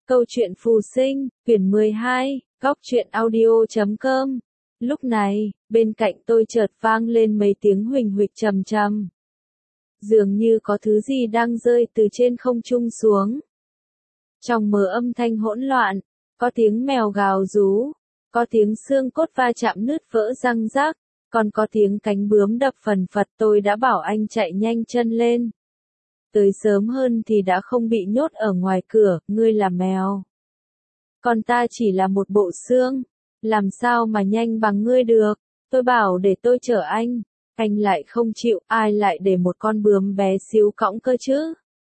Câu chuyện phù sinh, quyển 12, góc truyện audio.com. Lúc này, bên cạnh tôi chợt vang lên mấy tiếng huỳnh huỵch trầm trầm. Dường như có thứ gì đang rơi từ trên không trung xuống. Trong mớ âm thanh hỗn loạn, có tiếng mèo gào rú, có tiếng xương cốt va chạm nứt vỡ răng rác, còn có tiếng cánh bướm đập phần phật. Tôi đã bảo anh chạy nhanh chân lên. Tới sớm hơn thì đã không bị nhốt ở ngoài cửa. Ngươi là mèo, còn ta chỉ là một bộ xương, làm sao mà nhanh bằng ngươi được. Tôi bảo để tôi chở anh lại không chịu. Ai lại để một con bướm bé xíu cõng cơ chứ?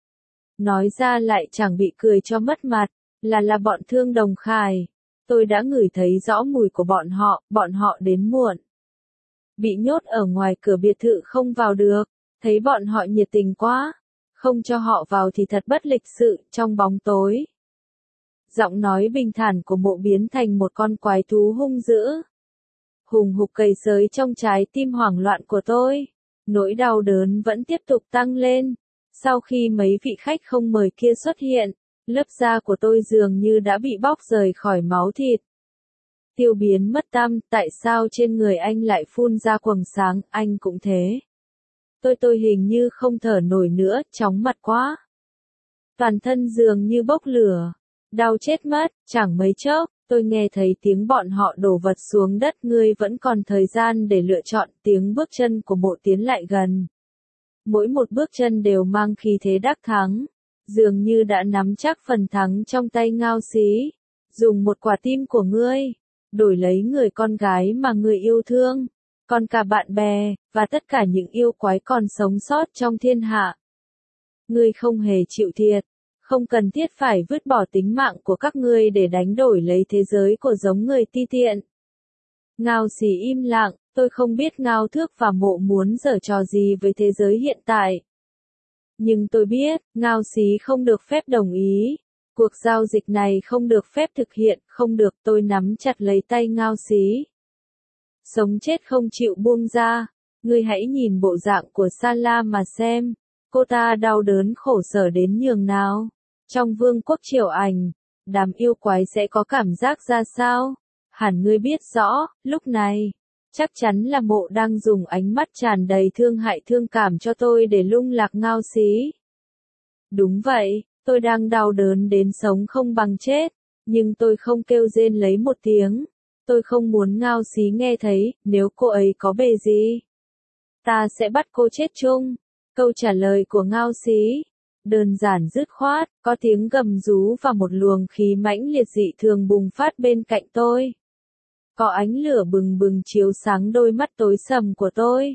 Nói ra lại chẳng bị cười cho mất mặt, là bọn Thương Đồng Khải. Tôi đã ngửi thấy rõ mùi của bọn họ đến muộn. Bị nhốt ở ngoài cửa biệt thự không vào được, thấy bọn họ nhiệt tình quá, không cho họ vào thì thật bất lịch sự. Trong bóng tối, giọng nói bình thản của Mộ biến thành một con quái thú hung dữ, hùng hục cày xới trong trái tim hoảng loạn của tôi. Nỗi đau đớn vẫn tiếp tục tăng lên. Sau khi mấy vị khách không mời kia xuất hiện, lớp da của tôi dường như đã bị bóc rời khỏi máu thịt, tiêu biến mất tăm. Tại sao trên người anh lại phun ra quầng sáng? Anh cũng thế. Tôi hình như không thở nổi nữa, chóng mặt quá. Toàn thân dường như bốc lửa, đau chết mất. Chẳng mấy chốc, tôi nghe thấy tiếng bọn họ đổ vật xuống đất. Ngươi vẫn còn thời gian để lựa chọn. Tiếng bước chân của Mộ tiến lại gần. Mỗi một bước chân đều mang khí thế đắc thắng, dường như đã nắm chắc phần thắng trong tay. Ngao Xí, dùng một quả tim của ngươi, đổi lấy người con gái mà ngươi yêu thương, còn cả bạn bè, và tất cả những yêu quái còn sống sót trong thiên hạ. Ngươi không hề chịu thiệt, không cần thiết phải vứt bỏ tính mạng của các ngươi để đánh đổi lấy thế giới của giống người ti tiện. Ngao Xí im lặng. Tôi không biết Ngao Thước và Mộ muốn giở trò gì với thế giới hiện tại. Nhưng tôi biết, Ngao Xí không được phép đồng ý. Cuộc giao dịch này không được phép thực hiện, không được. Tôi nắm chặt lấy tay Ngao Xí, sống chết không chịu buông ra. Ngươi hãy nhìn bộ dạng của Sala mà xem. Cô ta đau đớn khổ sở đến nhường nào. Trong vương quốc Triều Ảnh, đám yêu quái sẽ có cảm giác ra sao? Hẳn ngươi biết rõ. Lúc này, chắc chắn là Mộ đang dùng ánh mắt tràn đầy thương hại thương cảm cho tôi để lung lạc Ngao Xí. Đúng vậy, tôi đang đau đớn đến sống không bằng chết, nhưng tôi không kêu rên lấy một tiếng. Tôi không muốn Ngao Xí nghe thấy. Nếu cô ấy có bề gì, ta sẽ bắt cô chết chung. Câu trả lời của Ngao Xí đơn giản dứt khoát, có tiếng gầm rú và một luồng khí mãnh liệt dị thường bùng phát bên cạnh tôi. Có ánh lửa bừng bừng chiếu sáng đôi mắt tối sầm của tôi.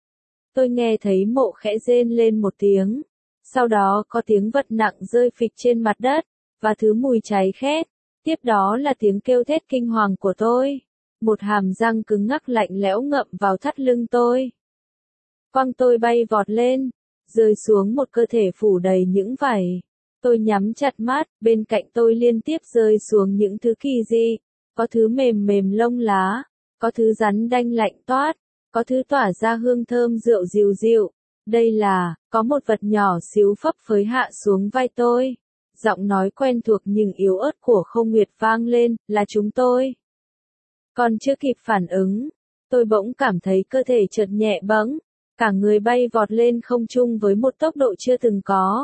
Tôi nghe thấy Mộ khẽ rên lên một tiếng. Sau đó có tiếng vật nặng rơi phịch trên mặt đất, và thứ mùi cháy khét. Tiếp đó là tiếng kêu thét kinh hoàng của tôi. Một hàm răng cứng ngắc lạnh lẽo ngậm vào thắt lưng tôi. Quăng tôi bay vọt lên, rơi xuống một cơ thể phủ đầy những vảy. Tôi nhắm chặt mắt, bên cạnh tôi liên tiếp rơi xuống những thứ kỳ dị. Có thứ mềm mềm lông lá, có thứ rắn đanh lạnh toát, có thứ tỏa ra hương thơm rượu dịu dịu. Đây là, có một vật nhỏ xíu phấp phới hạ xuống vai tôi. Giọng nói quen thuộc nhưng yếu ớt của Không Nguyệt vang lên, là chúng tôi. Còn chưa kịp phản ứng, tôi bỗng cảm thấy cơ thể chợt nhẹ bẫng, cả người bay vọt lên không trung với một tốc độ chưa từng có.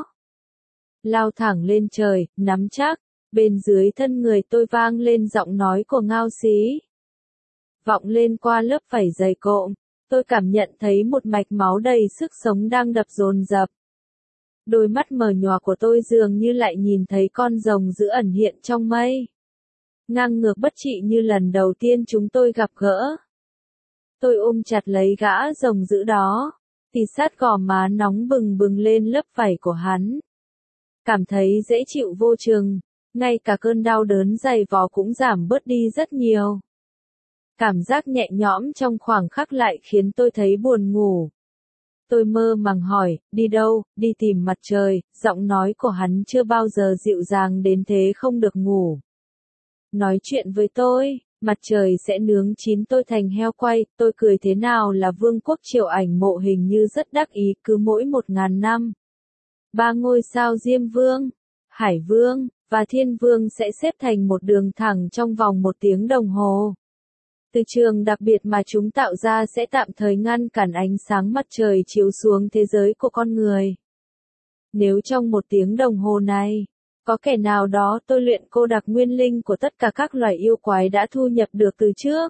Lao thẳng lên trời, nắm chắc. Bên dưới thân người tôi vang lên giọng nói của Ngao Xí, vọng lên qua lớp vảy dày cộm. Tôi cảm nhận thấy một mạch máu đầy sức sống đang đập dồn dập. Đôi mắt mờ nhòa của tôi dường như lại nhìn thấy con rồng dữ ẩn hiện trong mây, ngang ngược bất trị như lần đầu tiên chúng tôi gặp gỡ. Tôi ôm chặt lấy gã rồng dữ đó, thì sát gò má nóng bừng bừng lên lớp vảy của hắn. Cảm thấy dễ chịu vô chừng. Ngay cả cơn đau đớn dày vò cũng giảm bớt đi rất nhiều. Cảm giác nhẹ nhõm trong khoảng khắc lại khiến tôi thấy buồn ngủ. Tôi mơ màng hỏi, đi đâu? Đi tìm mặt trời. Giọng nói của hắn chưa bao giờ dịu dàng đến thế. Không được ngủ. Nói chuyện với tôi, mặt trời sẽ nướng chín tôi thành heo quay. Tôi cười thế nào là vương quốc Triều Ảnh. Mộ hình như rất đắc ý. Cứ mỗi 1000 năm, 3 ngôi sao Diêm Vương, Hải Vương, và Thiên Vương sẽ xếp thành một đường thẳng trong vòng 1 tiếng đồng hồ. Từ trường đặc biệt mà chúng tạo ra sẽ tạm thời ngăn cản ánh sáng mặt trời chiếu xuống thế giới của con người. Nếu trong 1 tiếng đồng hồ này, có kẻ nào đó tôi luyện cô đặc nguyên linh của tất cả các loài yêu quái đã thu nhập được từ trước,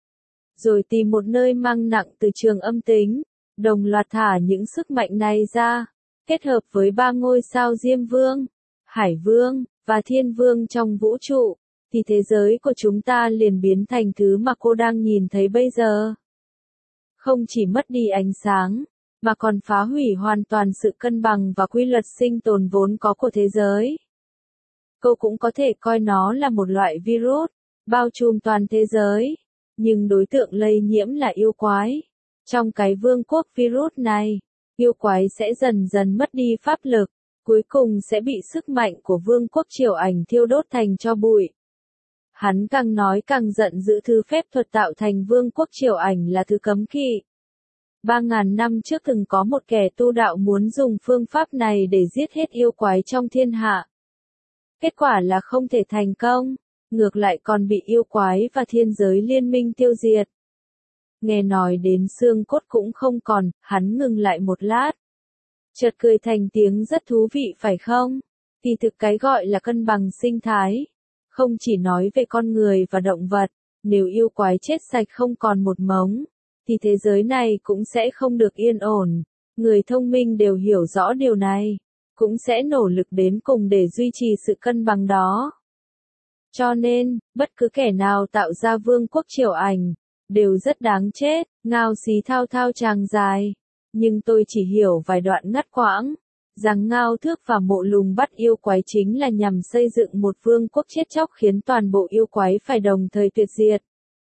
rồi tìm một nơi mang nặng từ trường âm tính, đồng loạt thả những sức mạnh này ra, kết hợp với 3 ngôi sao Diêm Vương, Hải Vương, và Thiên Vương trong vũ trụ, thì thế giới của chúng ta liền biến thành thứ mà cô đang nhìn thấy bây giờ. Không chỉ mất đi ánh sáng, mà còn phá hủy hoàn toàn sự cân bằng và quy luật sinh tồn vốn có của thế giới. Cô cũng có thể coi nó là một loại virus, bao trùm toàn thế giới, nhưng đối tượng lây nhiễm là yêu quái. Trong cái vương quốc virus này, yêu quái sẽ dần dần mất đi pháp lực, cuối cùng sẽ bị sức mạnh của vương quốc Triều Ảnh thiêu đốt thành tro bụi. Hắn càng nói càng giận dữ, thứ phép thuật tạo thành vương quốc Triều Ảnh là thứ cấm kỵ. 3.000 năm trước từng có một kẻ tu đạo muốn dùng phương pháp này để giết hết yêu quái trong thiên hạ. Kết quả là không thể thành công, ngược lại còn bị yêu quái và thiên giới liên minh tiêu diệt. Nghe nói đến xương cốt cũng không còn, hắn ngừng lại một lát. Chợt cười thành tiếng rất thú vị phải không? Thì thực cái gọi là cân bằng sinh thái, không chỉ nói về con người và động vật, nếu yêu quái chết sạch không còn một mống, thì thế giới này cũng sẽ không được yên ổn. Người thông minh đều hiểu rõ điều này, cũng sẽ nỗ lực đến cùng để duy trì sự cân bằng đó. Cho nên, bất cứ kẻ nào tạo ra vương quốc Triều Ảnh, đều rất đáng chết. Ngao Xí thao thao tràng dài, nhưng tôi chỉ hiểu vài đoạn ngắt quãng, rằng Ngao Thước và Mộ Lùng bắt yêu quái chính là nhằm xây dựng một vương quốc chết chóc khiến toàn bộ yêu quái phải đồng thời tuyệt diệt.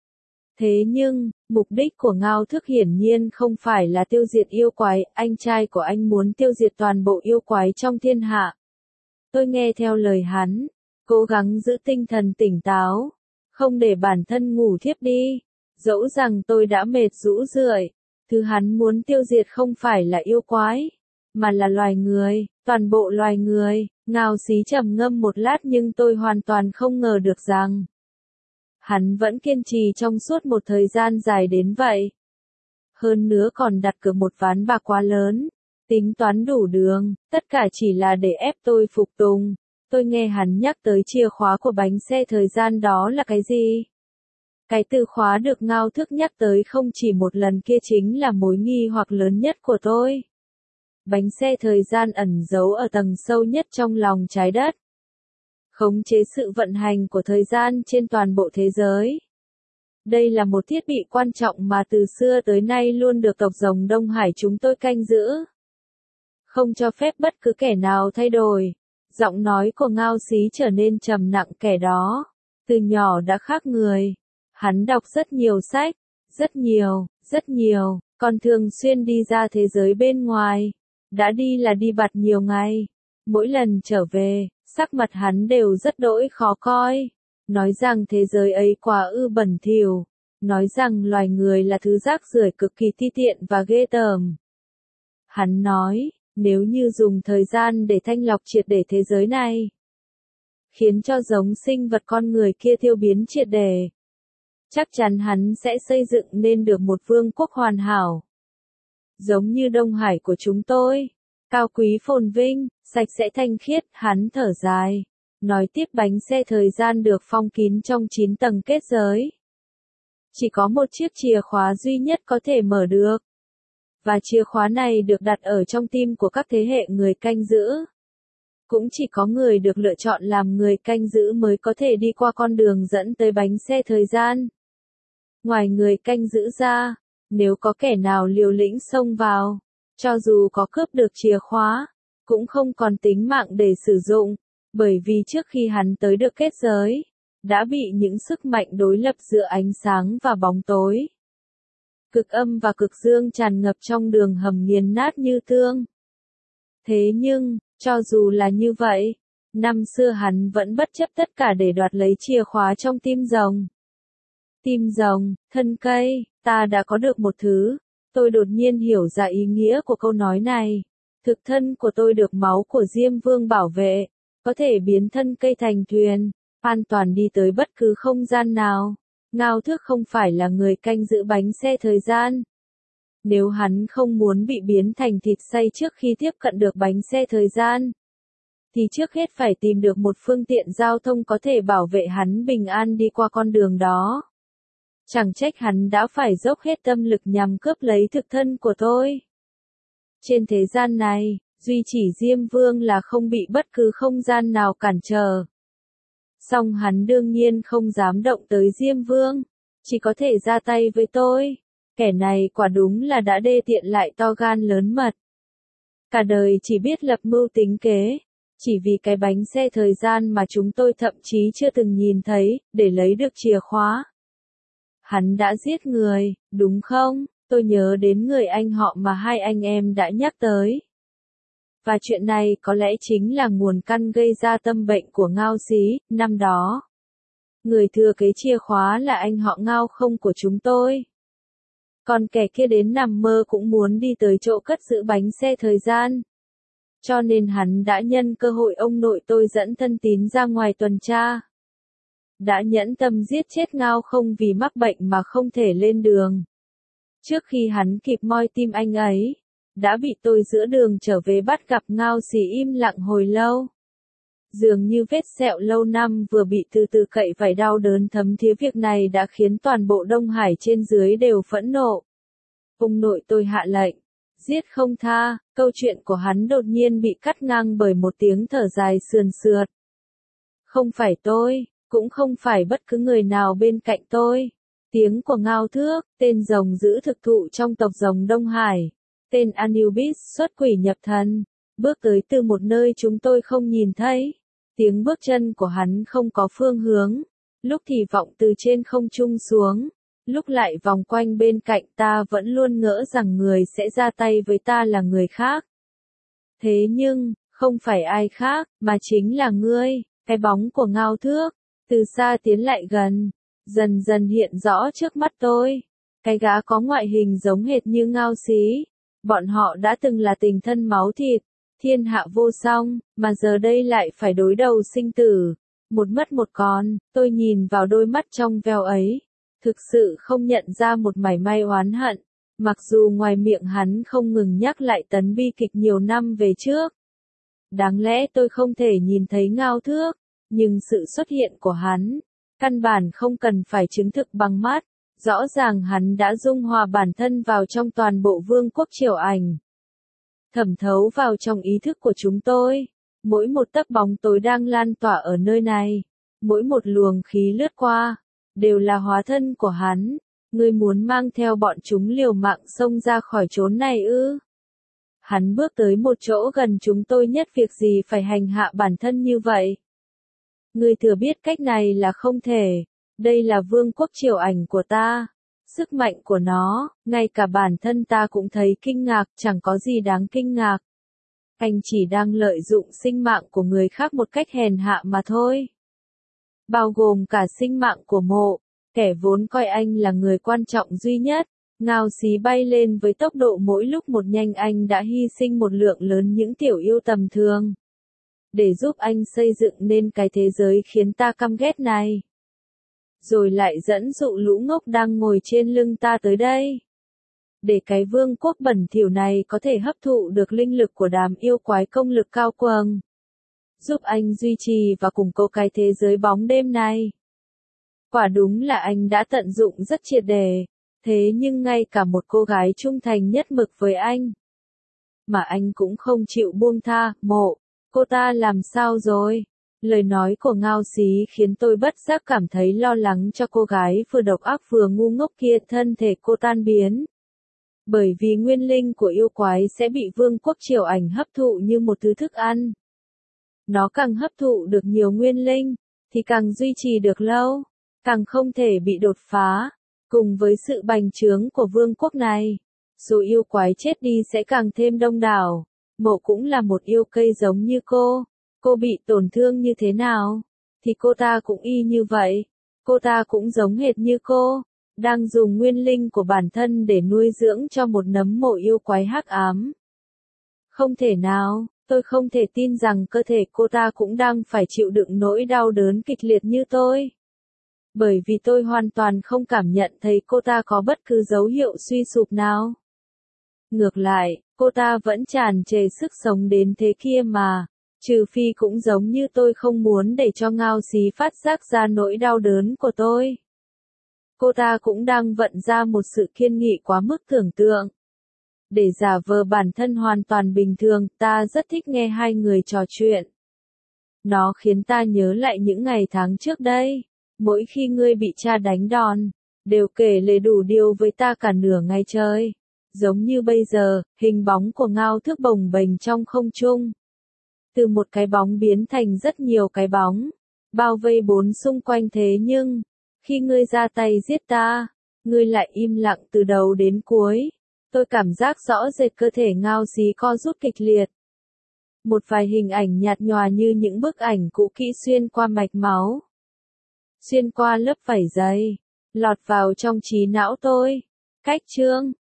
Thế nhưng, mục đích của Ngao Thước hiển nhiên không phải là tiêu diệt yêu quái, anh trai của anh muốn tiêu diệt toàn bộ yêu quái trong thiên hạ. Tôi nghe theo lời hắn, cố gắng giữ tinh thần tỉnh táo, không để bản thân ngủ thiếp đi. Dẫu rằng tôi đã mệt rũ rượi, thứ hắn muốn tiêu diệt không phải là yêu quái, mà là loài người, toàn bộ loài người. Ngao Xí trầm ngâm một lát nhưng tôi hoàn toàn không ngờ được rằng hắn vẫn kiên trì trong suốt một thời gian dài đến vậy. Hơn nữa còn đặt cược một ván bạc quá lớn, tính toán đủ đường, tất cả chỉ là để ép tôi phục tùng. Tôi nghe hắn nhắc tới chìa khóa của bánh xe thời gian, đó là cái gì? Cái từ khóa được Ngao Thước nhắc tới không chỉ một lần kia chính là mối nghi hoặc lớn nhất của tôi. Bánh xe thời gian ẩn giấu ở tầng sâu nhất trong lòng trái đất, khống chế sự vận hành của thời gian trên toàn bộ thế giới. Đây là một thiết bị quan trọng mà từ xưa tới nay luôn được tộc rồng Đông Hải chúng tôi canh giữ, không cho phép bất cứ kẻ nào thay đổi. Giọng nói của Ngao Xí trở nên trầm nặng, kẻ đó từ nhỏ đã khác người. Hắn đọc rất nhiều sách, rất nhiều, còn thường xuyên đi ra thế giới bên ngoài. Đã đi là đi bặt nhiều ngày. Mỗi lần trở về, sắc mặt hắn đều rất đỗi khó coi. Nói rằng thế giới ấy quá ư bẩn thỉu. Nói rằng loài người là thứ rác rưởi cực kỳ ti tiện và ghê tởm. Hắn nói, nếu như dùng thời gian để thanh lọc triệt để thế giới này, khiến cho giống sinh vật con người kia tiêu biến triệt để, chắc chắn hắn sẽ xây dựng nên được một vương quốc hoàn hảo. Giống như Đông Hải của chúng tôi, cao quý phồn vinh, sạch sẽ thanh khiết. Hắn thở dài, nói tiếp, bánh xe thời gian được phong kín trong 9 tầng kết giới. Chỉ có một chiếc chìa khóa duy nhất có thể mở được. Và chìa khóa này được đặt ở trong tim của các thế hệ người canh giữ. Cũng chỉ có người được lựa chọn làm người canh giữ mới có thể đi qua con đường dẫn tới bánh xe thời gian. Ngoài người canh giữ ra, nếu có kẻ nào liều lĩnh xông vào, cho dù có cướp được chìa khóa, cũng không còn tính mạng để sử dụng, bởi vì trước khi hắn tới được kết giới, đã bị những sức mạnh đối lập giữa ánh sáng và bóng tối, cực âm và cực dương tràn ngập trong đường hầm nghiền nát như tương. Thế nhưng, cho dù là như vậy, năm xưa hắn vẫn bất chấp tất cả để đoạt lấy chìa khóa trong tim rồng. Tim rồng, thân cây, ta đã có được một thứ. Tôi đột nhiên hiểu ra ý nghĩa của câu nói này. Thực thân của tôi được máu của Diêm Vương bảo vệ. có thể biến thân cây thành thuyền, an toàn đi tới bất cứ không gian nào. Ngao Thước không phải là người canh giữ bánh xe thời gian. Nếu hắn không muốn bị biến thành thịt xay trước khi tiếp cận được bánh xe thời gian, thì trước hết phải tìm được một phương tiện giao thông có thể bảo vệ hắn bình an đi qua con đường đó. Chẳng trách hắn đã phải dốc hết tâm lực nhằm cướp lấy thực thân của tôi. Trên thế gian này, duy chỉ Diêm Vương là không bị bất cứ không gian nào cản trở. Song hắn đương nhiên không dám động tới Diêm Vương, chỉ có thể ra tay với tôi. Kẻ này quả đúng là đã đê tiện lại to gan lớn mật. Cả đời chỉ biết lập mưu tính kế, chỉ vì cái bánh xe thời gian mà chúng tôi thậm chí chưa từng nhìn thấy, để lấy được chìa khóa. Hắn đã giết người, đúng không? Tôi nhớ đến người anh họ mà hai anh em đã nhắc tới. Và chuyện này có lẽ chính là nguồn căn gây ra tâm bệnh của Ngao Xí, năm đó. Người thừa kế chìa khóa là anh họ Ngao không của chúng tôi. Còn kẻ kia đến nằm mơ cũng muốn đi tới chỗ cất giữ bánh xe thời gian. Cho nên hắn đã nhân cơ hội ông nội tôi dẫn thân tín ra ngoài tuần tra. Đã nhẫn tâm giết chết Ngao không vì mắc bệnh mà không thể lên đường. Trước khi hắn kịp moi tim anh ấy, đã bị tôi giữa đường trở về bắt gặp. Ngao Xí im lặng hồi lâu. Dường như vết sẹo lâu năm vừa bị từ từ cậy vải đau đớn thấm thía, việc này đã khiến toàn bộ Đông Hải trên dưới đều phẫn nộ. Ông nội tôi hạ lệnh, giết không tha. Câu chuyện của hắn đột nhiên bị cắt ngang bởi một tiếng thở dài sườn sượt. Không phải tôi, cũng không phải bất cứ người nào bên cạnh tôi. Tiếng của Ngao Thước, tên rồng giữ thực thụ trong tộc rồng Đông Hải, tên Anubis xuất quỷ nhập thần, bước tới từ một nơi chúng tôi không nhìn thấy. Tiếng bước chân của hắn không có phương hướng, lúc thì vọng từ trên không trung xuống, lúc lại vòng quanh bên cạnh. Ta vẫn luôn ngỡ rằng người sẽ ra tay với ta là người khác. Thế nhưng, không phải ai khác, mà chính là ngươi. Cái bóng của Ngao Thước, từ xa tiến lại gần, dần dần hiện rõ trước mắt tôi. Cái gã có ngoại hình giống hệt như Ngao Xí. Bọn họ đã từng là tình thân máu thịt, thiên hạ vô song, mà giờ đây lại phải đối đầu sinh tử, một mất một còn. Tôi nhìn vào đôi mắt trong veo ấy, thực sự không nhận ra một mảy may oán hận, mặc dù ngoài miệng hắn không ngừng nhắc lại tấn bi kịch nhiều năm về trước. Đáng lẽ tôi không thể nhìn thấy Ngao Thước, nhưng sự xuất hiện của hắn, căn bản không cần phải chứng thực bằng mắt. Rõ ràng hắn đã dung hòa bản thân vào trong toàn bộ vương quốc Triều Ảnh, thẩm thấu vào trong ý thức của chúng tôi. Mỗi một tấc bóng tối đang lan tỏa ở nơi này, mỗi một luồng khí lướt qua, đều là hóa thân của hắn. Ngươi muốn mang theo bọn chúng liều mạng xông ra khỏi chốn này ư? Hắn bước tới một chỗ gần chúng tôi nhất, việc gì phải hành hạ bản thân như vậy? Ngươi thừa biết cách này là không thể. Đây là vương quốc Triều Ảnh của ta. Sức mạnh của nó, ngay cả bản thân ta cũng thấy kinh ngạc, chẳng có gì đáng kinh ngạc. Anh chỉ đang lợi dụng sinh mạng của người khác một cách hèn hạ mà thôi. Bao gồm cả sinh mạng của Mộ, kẻ vốn coi anh là người quan trọng duy nhất. Ngao Xí bay lên với tốc độ mỗi lúc một nhanh, anh đã hy sinh một lượng lớn những tiểu yêu tầm thường, để giúp anh xây dựng nên cái thế giới khiến ta căm ghét này. Rồi lại dẫn dụ lũ ngốc đang ngồi trên lưng ta tới đây. Để cái vương quốc bẩn thỉu này có thể hấp thụ được linh lực của đám yêu quái công lực cao quầng. Giúp anh duy trì và củng cố cái thế giới bóng đêm này. Quả đúng là anh đã tận dụng rất triệt để. Thế nhưng ngay cả một cô gái trung thành nhất mực với anh, mà anh cũng không chịu buông tha. Mộ, cô ta làm sao rồi? Lời nói của Ngao Xí khiến tôi bất giác cảm thấy lo lắng cho cô gái vừa độc ác vừa ngu ngốc kia. Thân thể cô tan biến, bởi vì nguyên linh của yêu quái sẽ bị vương quốc Triều Ảnh hấp thụ như một thứ thức ăn. Nó càng hấp thụ được nhiều nguyên linh, thì càng duy trì được lâu, càng không thể bị đột phá. Cùng với sự bành trướng của vương quốc này, số yêu quái chết đi sẽ càng thêm đông đảo. Mộ cũng là một yêu cây giống như cô. Cô bị tổn thương như thế nào, thì cô ta cũng y như vậy. Cô ta cũng giống hệt như cô, đang dùng nguyên linh của bản thân để nuôi dưỡng cho một nấm mộ yêu quái hắc ám. Không thể nào, Tôi không thể tin rằng cơ thể cô ta cũng đang phải chịu đựng nỗi đau đớn kịch liệt như tôi. Bởi vì tôi hoàn toàn không cảm nhận thấy cô ta có bất cứ dấu hiệu suy sụp nào. Ngược lại, cô ta vẫn tràn trề sức sống đến thế kia mà. Trừ phi cũng giống như tôi không muốn để cho Ngao Xí phát giác ra nỗi đau đớn của tôi. Cô ta cũng đang vận ra một sự kiên nghị quá mức tưởng tượng. Để giả vờ bản thân hoàn toàn bình thường, ta rất thích nghe hai người trò chuyện. Nó khiến ta nhớ lại những ngày tháng trước đây. Mỗi khi ngươi bị cha đánh đòn, đều kể lể đủ điều với ta cả nửa ngày trời. Giống như bây giờ, hình bóng của Ngao Thước bồng bềnh trong không trung. Từ một cái bóng biến thành rất nhiều cái bóng, bao vây bốn xung quanh thế nhưng, khi ngươi ra tay giết ta, ngươi lại im lặng từ đầu đến cuối. Tôi cảm giác rõ rệt cơ thể Ngao Xí co rút kịch liệt. Một vài hình ảnh nhạt nhòa như những bức ảnh cũ kỹ xuyên qua mạch máu. Xuyên qua lớp vảy dày, lọt vào trong trí não tôi. Cách chương